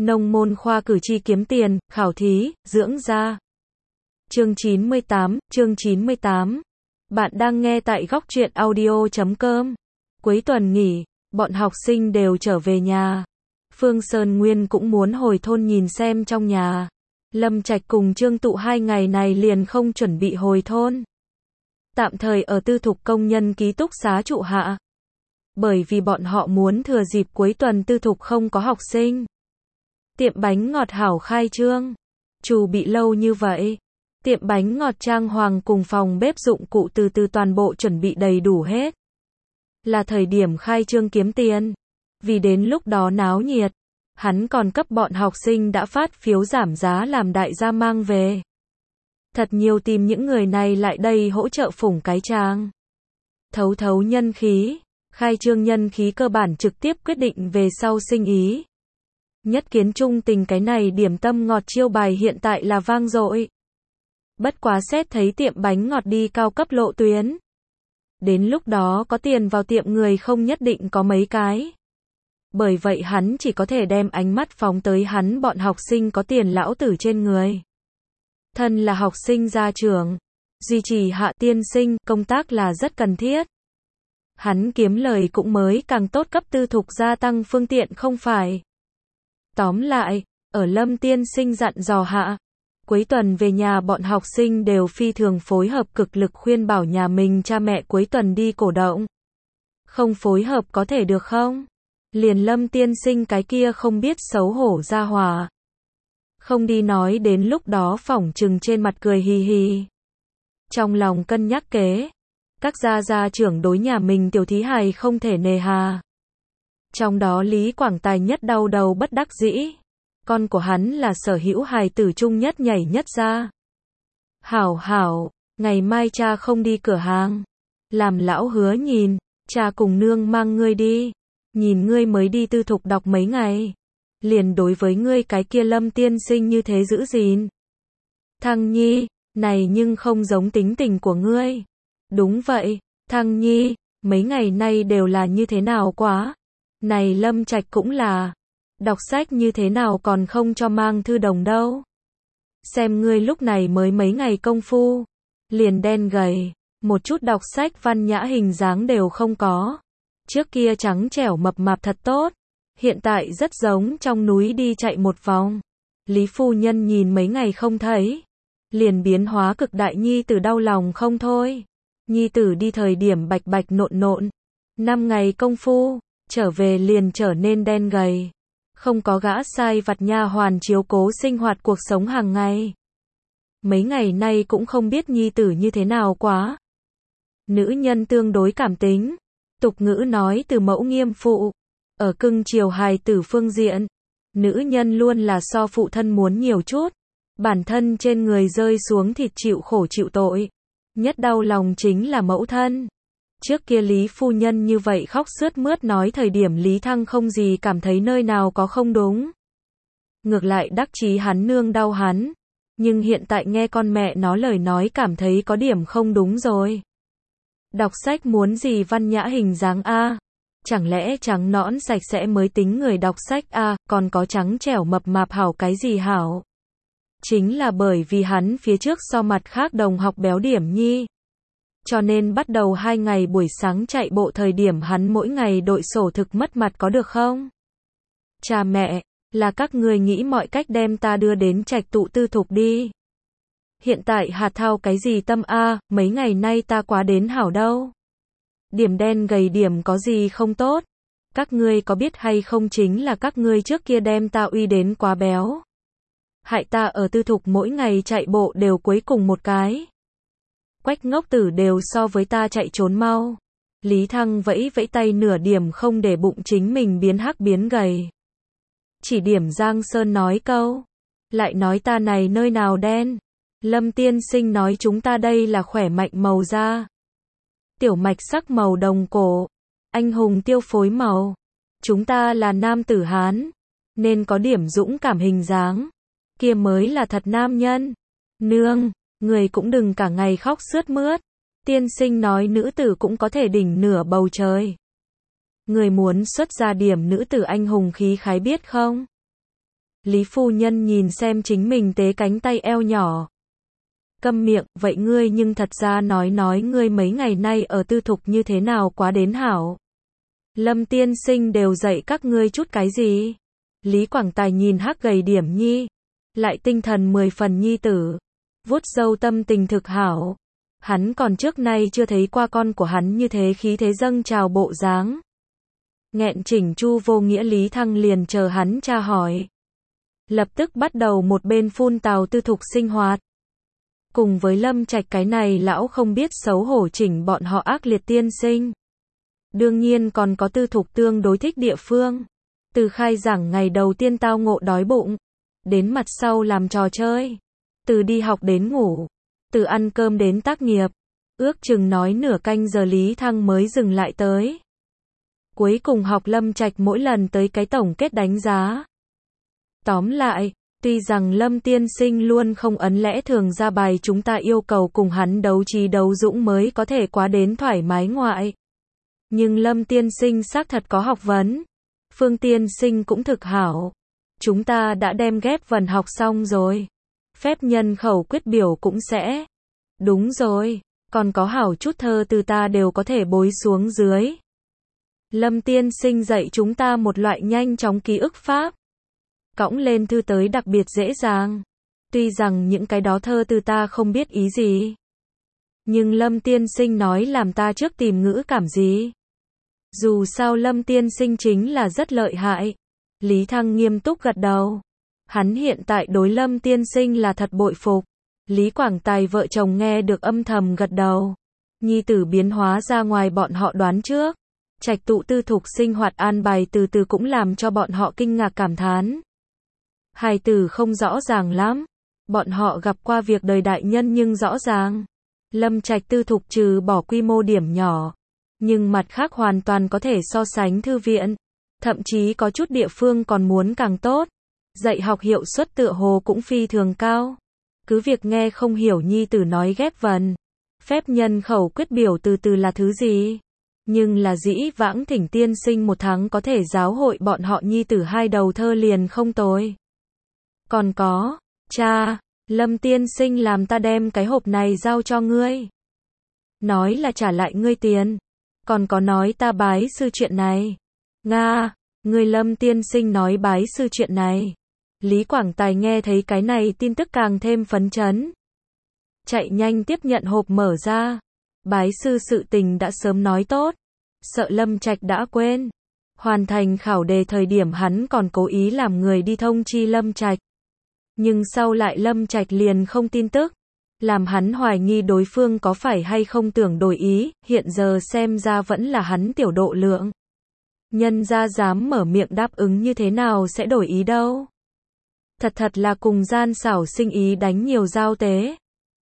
Nông môn khoa cử tri kiếm tiền, khảo thí, dưỡng da. Chương 98. Bạn đang nghe tại góc truyện audio.com. Cuối tuần nghỉ, bọn học sinh đều trở về nhà. Phương Sơn Nguyên cũng muốn hồi thôn nhìn xem trong nhà. Lâm Trạch cùng Trương Tụ 2 ngày này liền không chuẩn bị hồi thôn. Tạm thời ở tư thục công nhân ký túc xá trụ hạ. Bởi vì bọn họ muốn thừa dịp cuối tuần tư thục không có học sinh. Tiệm bánh ngọt hảo khai trương. Chủ bị lâu như vậy. Tiệm bánh ngọt trang hoàng cùng phòng bếp dụng cụ từ toàn bộ chuẩn bị đầy đủ hết. Là thời điểm khai trương kiếm tiền. Vì đến lúc đó náo nhiệt. Hắn còn cấp bọn học sinh đã phát phiếu giảm giá làm đại gia mang về. Thật nhiều tìm những người này lại đây hỗ trợ phủng cái trang. Thấu nhân khí. Khai trương nhân khí cơ bản trực tiếp quyết định về sau sinh ý. Nhất kiến trung tình cái này điểm tâm ngọt chiêu bài hiện tại là vang dội. Bất quá xét thấy tiệm bánh ngọt đi cao cấp lộ tuyến. Đến lúc đó có tiền vào tiệm người không nhất định có mấy cái. Bởi vậy hắn chỉ có thể đem ánh mắt phóng tới hắn bọn học sinh có tiền lão tử trên người. Thân là học sinh gia trưởng, duy trì Hạ tiên sinh, công tác là rất cần thiết. Hắn kiếm lời cũng mới càng tốt cấp tư thục gia tăng phương tiện không phải. Tóm lại, ở Lâm tiên sinh dặn dò hạ, cuối tuần về nhà bọn học sinh đều phi thường phối hợp cực lực khuyên bảo nhà mình cha mẹ cuối tuần đi cổ động. Không phối hợp có thể được không? Liền Lâm tiên sinh cái kia không biết xấu hổ ra hòa. Không đi nói đến lúc đó phỏng chừng trên mặt cười hì hì. Trong lòng cân nhắc kế. Các gia trưởng đối nhà mình tiểu thí hài không thể nề hà. Trong đó Lý Quảng Tài nhất đau đầu bất đắc dĩ. Con của hắn là sở hữu hài tử trung nhất nhảy nhất ra. Hảo, ngày mai cha không đi cửa hàng. Làm lão hứa nhìn, cha cùng nương mang ngươi đi. Nhìn ngươi mới đi tư thục đọc mấy ngày. Liền đối với ngươi cái kia Lâm tiên sinh như thế giữ gìn. Thăng Nhi, này nhưng không giống tính tình của ngươi. Đúng vậy, Thăng Nhi, mấy ngày nay đều là như thế nào quá. Này Lâm Trạch cũng là. Đọc sách như thế nào còn không cho mang thư đồng đâu. Xem ngươi lúc này mới mấy ngày công phu. Liền đen gầy, một chút đọc sách văn nhã hình dáng đều không có. Trước kia trắng trẻo mập mạp thật tốt. Hiện tại rất giống trong núi đi chạy một vòng. Lý phu nhân nhìn mấy ngày không thấy. Liền biến hóa cực đại nhi tử đau lòng không thôi. Nhi tử đi thời điểm bạch bạch nộn. 5 ngày công phu, trở về liền trở nên đen gầy. Không có gã sai vặt nha hoàn chiếu cố sinh hoạt cuộc sống hàng ngày. Mấy ngày nay cũng không biết nhi tử như thế nào quá. Nữ nhân tương đối cảm tính. Tục ngữ nói từ mẫu nghiêm phụ. Ở cưng chiều hài tử phương diện, nữ nhân luôn là so phụ thân muốn nhiều chút. Bản thân trên người rơi xuống thịt chịu khổ chịu tội. Nhất đau lòng chính là mẫu thân. Trước kia Lý phu nhân như vậy khóc sướt mướt nói thời điểm Lý Thăng không gì cảm thấy nơi nào có không đúng. Ngược lại đắc chí hắn nương đau hắn. Nhưng hiện tại nghe con mẹ nó lời nói cảm thấy có điểm không đúng rồi. Đọc sách muốn gì văn nhã hình dáng a? Chẳng lẽ trắng nõn sạch sẽ mới tính người đọc sách a, còn có trắng trẻo mập mạp hảo cái gì hảo? Chính là bởi vì hắn phía trước so mặt khác đồng học béo điểm nhi. Cho nên bắt đầu 2 ngày buổi sáng chạy bộ thời điểm hắn mỗi ngày đội sổ thực mất mặt có được không? Cha mẹ, là các người nghĩ mọi cách đem ta đưa đến trạch tụ tư thục đi. Hiện tại hạt thao cái gì tâm a, mấy ngày nay ta quá đến hảo đâu. Điểm đen gầy điểm có gì không tốt. Các ngươi có biết hay không chính là các ngươi trước kia đem ta uy đến quá béo. Hại ta ở tư thục mỗi ngày chạy bộ đều cuối cùng một cái. Quách ngốc tử đều so với ta chạy trốn mau. Lý Thăng vẫy tay nửa điểm không để bụng chính mình biến hắc biến gầy. Chỉ điểm Giang Sơn nói câu. Lại nói ta này nơi nào đen. Lâm tiên sinh nói chúng ta đây là khỏe mạnh màu da. Tiểu mạch sắc màu đồng cổ. Anh hùng tiêu phối màu. Chúng ta là nam tử Hán. Nên có điểm dũng cảm hình dáng. Kia mới là thật nam nhân. Nương, người cũng đừng cả ngày khóc sướt mướt. Tiên sinh nói nữ tử cũng có thể đỉnh nửa bầu trời. Người muốn xuất ra điểm nữ tử anh hùng khí khái biết không? Lý phu nhân nhìn xem chính mình tế cánh tay eo nhỏ. Câm miệng, vậy ngươi nhưng thật ra nói ngươi mấy ngày nay ở tư thục như thế nào quá đến hảo. Lâm tiên sinh đều dạy các ngươi chút cái gì? Lý Quảng Tài nhìn Hắc gầy điểm nhi, lại tinh thần 10 phần nhi tử, vuốt râu tâm tình thực hảo. Hắn còn trước nay chưa thấy qua con của hắn như thế khí thế dâng trào bộ dáng. Nghẹn chỉnh chu vô nghĩa Lý Thăng liền chờ hắn tra hỏi. Lập tức bắt đầu một bên phun tào tư thục sinh hoạt. Cùng với Lâm Trạch cái này lão không biết xấu hổ chỉnh bọn họ ác liệt tiên sinh. Đương nhiên còn có tư thục tương đối thích địa phương. Từ khai giảng ngày đầu tiên tao ngộ đói bụng, đến mặt sau làm trò chơi, từ đi học đến ngủ, từ ăn cơm đến tác nghiệp, ước chừng nói nửa canh giờ Lý Thăng mới dừng lại tới. Cuối cùng học Lâm Trạch mỗi lần tới cái tổng kết đánh giá. Tóm lại, tuy rằng Lâm tiên sinh luôn không ấn lẽ thường ra bài chúng ta yêu cầu cùng hắn đấu trí đấu dũng mới có thể quá đến thoải mái ngoại. Nhưng Lâm tiên sinh xác thật có học vấn. Phương tiên sinh cũng thực hảo. Chúng ta đã đem ghép vần học xong rồi. Phép nhân khẩu quyết biểu cũng sẽ. Đúng rồi, còn có hảo chút thơ từ ta đều có thể bối xuống dưới. Lâm tiên sinh dạy chúng ta một loại nhanh chóng ký ức pháp. Cõng lên thư tới đặc biệt dễ dàng. Tuy rằng những cái đó thơ từ ta không biết ý gì. Nhưng Lâm tiên sinh nói làm ta trước tìm ngữ cảm gì. Dù sao Lâm tiên sinh chính là rất lợi hại. Lý Thăng nghiêm túc gật đầu. Hắn hiện tại đối Lâm tiên sinh là thật bội phục. Lý Quảng Tài vợ chồng nghe được âm thầm gật đầu. Nhi tử biến hóa ra ngoài bọn họ đoán trước. Trạch tụ tư thục sinh hoạt an bài từ từ cũng làm cho bọn họ kinh ngạc cảm thán. Hài tử không rõ ràng lắm. Bọn họ gặp qua việc đời đại nhân nhưng rõ ràng. Lâm Trạch tư thục trừ bỏ quy mô điểm nhỏ. Nhưng mặt khác hoàn toàn có thể so sánh thư viện. Thậm chí có chút địa phương còn muốn càng tốt. Dạy học hiệu suất tựa hồ cũng phi thường cao. Cứ việc nghe không hiểu nhi tử nói ghép vần. Phép nhân khẩu quyết biểu từ từ là thứ gì. Nhưng là dĩ vãng thỉnh tiên sinh một tháng có thể giáo hội bọn họ nhi tử 2 đầu thơ liền không tồi. Còn có, cha, Lâm tiên sinh làm ta đem cái hộp này giao cho ngươi. Nói là trả lại ngươi tiền. Còn có nói ta bái sư chuyện này. Nga, ngươi Lâm tiên sinh nói bái sư chuyện này. Lý Quảng Tài nghe thấy cái này tin tức càng thêm phấn chấn. Chạy nhanh tiếp nhận hộp mở ra. Bái sư sự tình đã sớm nói tốt. Sợ Lâm Trạch đã quên. Hoàn thành khảo đề thời điểm hắn còn cố ý làm người đi thông chi Lâm Trạch. Nhưng sau lại Lâm Trạch liền không tin tức. Làm hắn hoài nghi đối phương có phải hay không tưởng đổi ý, hiện giờ xem ra vẫn là hắn tiểu độ lượng. Nhân ra dám mở miệng đáp ứng như thế nào sẽ đổi ý đâu. Thật là cùng gian xảo sinh ý đánh nhiều giao tế.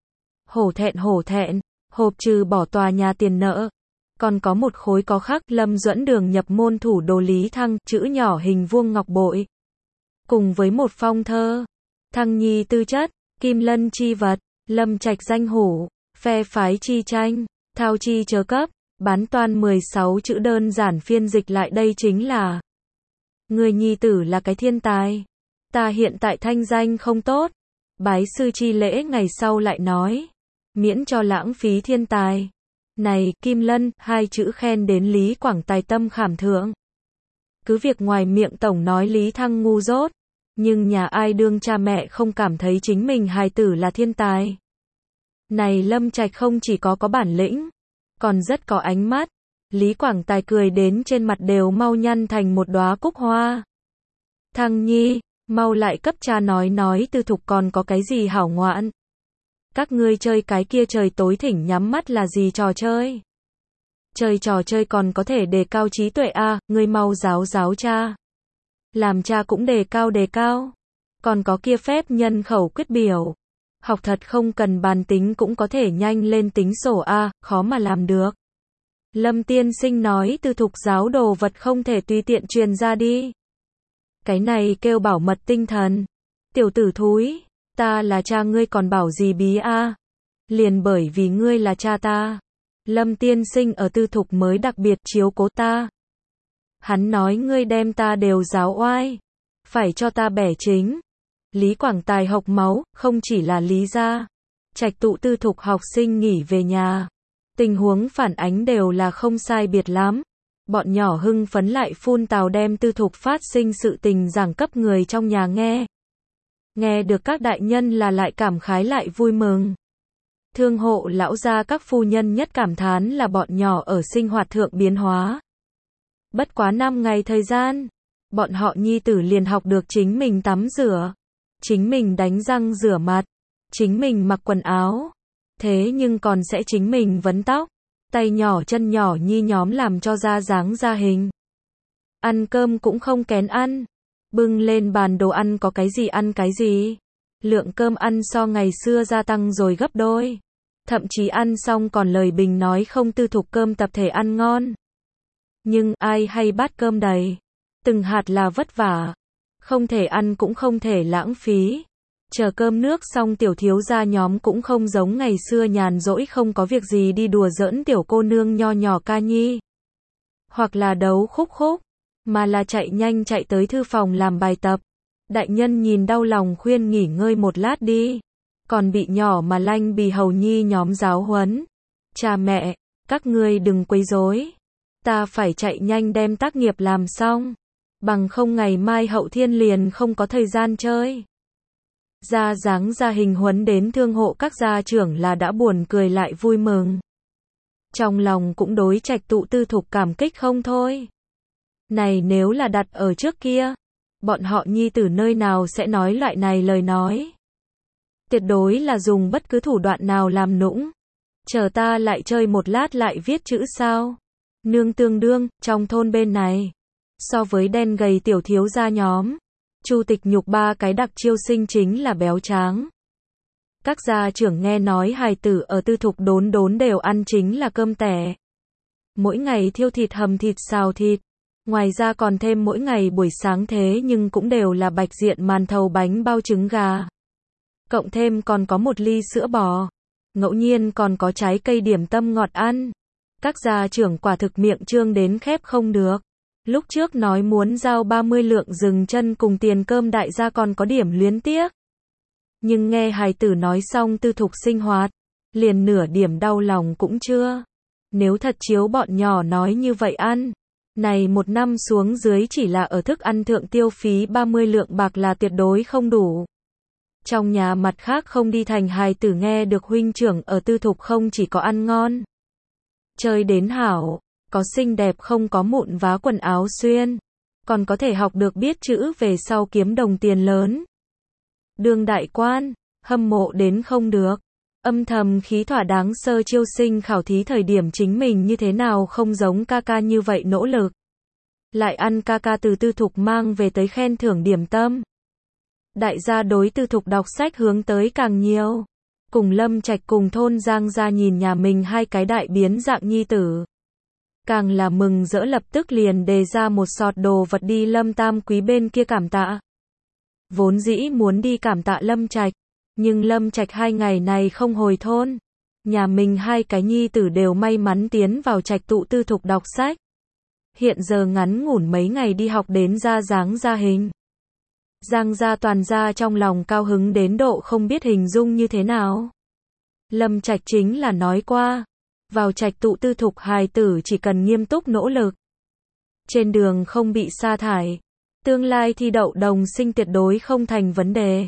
Hổ thẹn, hộp trừ bỏ tòa nhà tiền nợ. Còn có một khối có khắc Lâm Duẫn Đường nhập môn thủ đồ Lý Thăng, chữ nhỏ hình vuông ngọc bội. Cùng với một phong thơ. Thăng nhi tư chất, kim lân chi vật, Lâm Trạch danh hủ, phe phái chi tranh, thao chi chớ cấp, bán toan 16 chữ đơn giản phiên dịch lại đây chính là. Người nhi tử là cái thiên tài. Ta hiện tại thanh danh không tốt. Bái sư chi lễ ngày sau lại nói. Miễn cho lãng phí thiên tài. Này, Kim Lân, 2 chữ khen đến Lý Quảng Tài tâm khảm thượng. Cứ việc ngoài miệng tổng nói Lý Thăng ngu dốt. Nhưng nhà ai đương cha mẹ không cảm thấy chính mình hài tử là thiên tài. Này Lâm Trạch không chỉ có bản lĩnh, còn rất có ánh mắt. Lý Quảng Tài cười đến trên mặt đều mau nhăn thành một đóa cúc hoa. Thăng nhi, mau lại cấp cha nói tư thục còn có cái gì hảo ngoạn. Các ngươi chơi cái kia trời tối thỉnh nhắm mắt là gì trò chơi. Chơi trò chơi còn có thể đề cao trí tuệ à, ngươi mau giáo cha. Làm cha cũng đề cao. Còn có kia phép nhân khẩu quyết biểu. Học thật không cần bàn tính cũng có thể nhanh lên tính sổ a, khó mà làm được. Lâm tiên sinh nói tư thục giáo đồ vật không thể tùy tiện truyền ra đi. Cái này kêu bảo mật tinh thần. Tiểu tử thúi, ta là cha ngươi còn bảo gì bí a? Liền bởi vì ngươi là cha ta. Lâm tiên sinh ở tư thục mới đặc biệt chiếu cố ta. Hắn nói ngươi đem ta đều giáo oai. Phải cho ta bẻ chính. Lý Quảng Tài hộc máu, không chỉ là Lý gia. Trạch tụ tư thục học sinh nghỉ về nhà. Tình huống phản ánh đều là không sai biệt lắm. Bọn nhỏ hưng phấn lại phun tào đem tư thục phát sinh sự tình giảng cấp người trong nhà nghe. Nghe được các đại nhân là lại cảm khái lại vui mừng. Thương hộ lão gia các phu nhân nhất cảm thán là bọn nhỏ ở sinh hoạt thượng biến hóa. Bất quá 5 ngày thời gian, bọn họ nhi tử liền học được chính mình tắm rửa, chính mình đánh răng rửa mặt, chính mình mặc quần áo. Thế nhưng còn sẽ chính mình vấn tóc, tay nhỏ chân nhỏ nhi nhóm làm cho ra dáng ra hình. Ăn cơm cũng không kén ăn. Bưng lên bàn đồ ăn có cái gì ăn cái gì. Lượng cơm ăn so ngày xưa gia tăng rồi gấp đôi. Thậm chí ăn xong còn lời bình nói không tư thục cơm tập thể ăn ngon. Nhưng ai hay bát cơm đầy. Từng hạt là vất vả. Không thể ăn cũng không thể lãng phí. Chờ cơm nước xong tiểu thiếu gia nhóm cũng không giống ngày xưa nhàn rỗi không có việc gì đi đùa giỡn tiểu cô nương nho nhỏ ca nhi. Hoặc là đấu khúc khúc. Mà là chạy nhanh chạy tới thư phòng làm bài tập. Đại nhân nhìn đau lòng khuyên nghỉ ngơi một lát đi. Còn bị nhỏ mà lanh bì hầu nhi nhóm giáo huấn. Cha mẹ, các ngươi đừng quấy rối. Ta phải chạy nhanh đem tác nghiệp làm xong. Bằng không ngày mai Hậu Thiên liền không có thời gian chơi. Ra dáng ra hình huấn đến thương hộ các gia trưởng là đã buồn cười lại vui mừng. Trong lòng cũng đối Trạch tụ tư thục cảm kích không thôi. Này nếu là đặt ở trước kia, bọn họ nhi tử nơi nào sẽ nói loại này lời nói. Tuyệt đối là dùng bất cứ thủ đoạn nào làm nũng. Chờ ta lại chơi một lát lại viết chữ sao. Nương tương đương, trong thôn bên này. So với đen gầy tiểu thiếu gia nhóm. Chu Tịch Nhục 3 cái đặc chiêu sinh chính là béo tráng. Các gia trưởng nghe nói hài tử ở tư thục đốn đốn đều ăn chính là cơm tẻ. Mỗi ngày thiêu thịt hầm thịt xào thịt. Ngoài ra còn thêm mỗi ngày buổi sáng thế nhưng cũng đều là bạch diện màn thầu bánh bao trứng gà. Cộng thêm còn có một ly sữa bò. Ngẫu nhiên còn có trái cây điểm tâm ngọt ăn. Các gia trưởng quả thực miệng trương đến khép không được. Lúc trước nói muốn giao 30 lượng dừng chân cùng tiền cơm đại gia còn có điểm luyến tiếc. Nhưng nghe hài tử nói xong tư thục sinh hoạt, liền nửa điểm đau lòng cũng chưa. Nếu thật chiếu bọn nhỏ nói như vậy ăn, này một năm xuống dưới chỉ là ở thức ăn thượng tiêu phí 30 lượng bạc là tuyệt đối không đủ. Trong nhà mặt khác không đi thành hài tử nghe được huynh trưởng ở tư thục không chỉ có ăn ngon, chơi đến hảo, có xinh đẹp không có mụn vá quần áo xuyên, còn có thể học được biết chữ về sau kiếm đồng tiền lớn. Đương đại quan, hâm mộ đến không được, âm thầm khí thỏa đáng sơ chiêu sinh khảo thí thời điểm chính mình như thế nào không giống ca ca như vậy nỗ lực. Lại ăn ca ca từ tư thục mang về tới khen thưởng điểm tâm. Đại gia đối tư thục đọc sách hướng tới càng nhiều. Cùng Lâm Trạch cùng thôn Giang gia nhìn nhà mình hai cái đại biến dạng nhi tử. Càng là mừng rỡ lập tức liền đề ra một sọt đồ vật đi Lâm Tam Quý bên kia cảm tạ. Vốn dĩ muốn đi cảm tạ Lâm Trạch, nhưng Lâm Trạch 2 ngày này không hồi thôn. Nhà mình hai cái nhi tử đều may mắn tiến vào Trạch tụ tư thục đọc sách. Hiện giờ ngắn ngủn mấy ngày đi học đến ra dáng ra hình. Giang gia toàn gia trong lòng cao hứng đến độ không biết hình dung như thế nào. Lâm Trạch chính là nói qua, vào Trạch tụ tư thục hài tử chỉ cần nghiêm túc nỗ lực. Trên đường không bị sa thải, tương lai thi đậu đồng sinh tuyệt đối không thành vấn đề.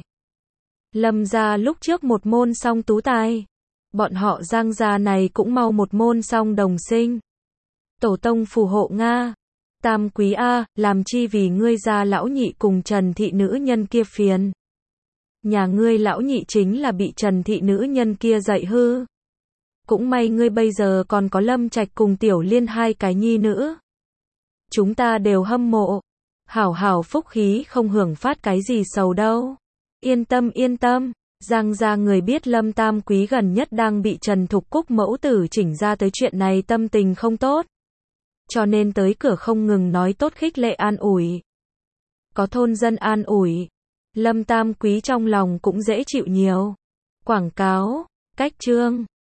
Lâm gia lúc trước một môn xong tú tài, bọn họ Giang gia này cũng mau một môn xong đồng sinh. Tổ tông phù hộ Nga. Tam Quý A, làm chi vì ngươi gia lão nhị cùng Trần thị nữ nhân kia phiền. Nhà ngươi lão nhị chính là bị Trần thị nữ nhân kia dạy hư. Cũng may ngươi bây giờ còn có Lâm Trạch cùng Tiểu Liên hai cái nhi nữ. Chúng ta đều hâm mộ. Hảo hảo phúc khí không hưởng phát cái gì sầu đâu. Yên tâm, Giang gia người biết Lâm Tam Quý gần nhất đang bị Trần Thục Cúc mẫu tử chỉnh ra tới chuyện này tâm tình không tốt. Cho nên tới cửa không ngừng nói tốt khích lệ an ủi. Có thôn dân an ủi, Lâm Tam Quý trong lòng cũng dễ chịu nhiều. Quảng cáo, cách chương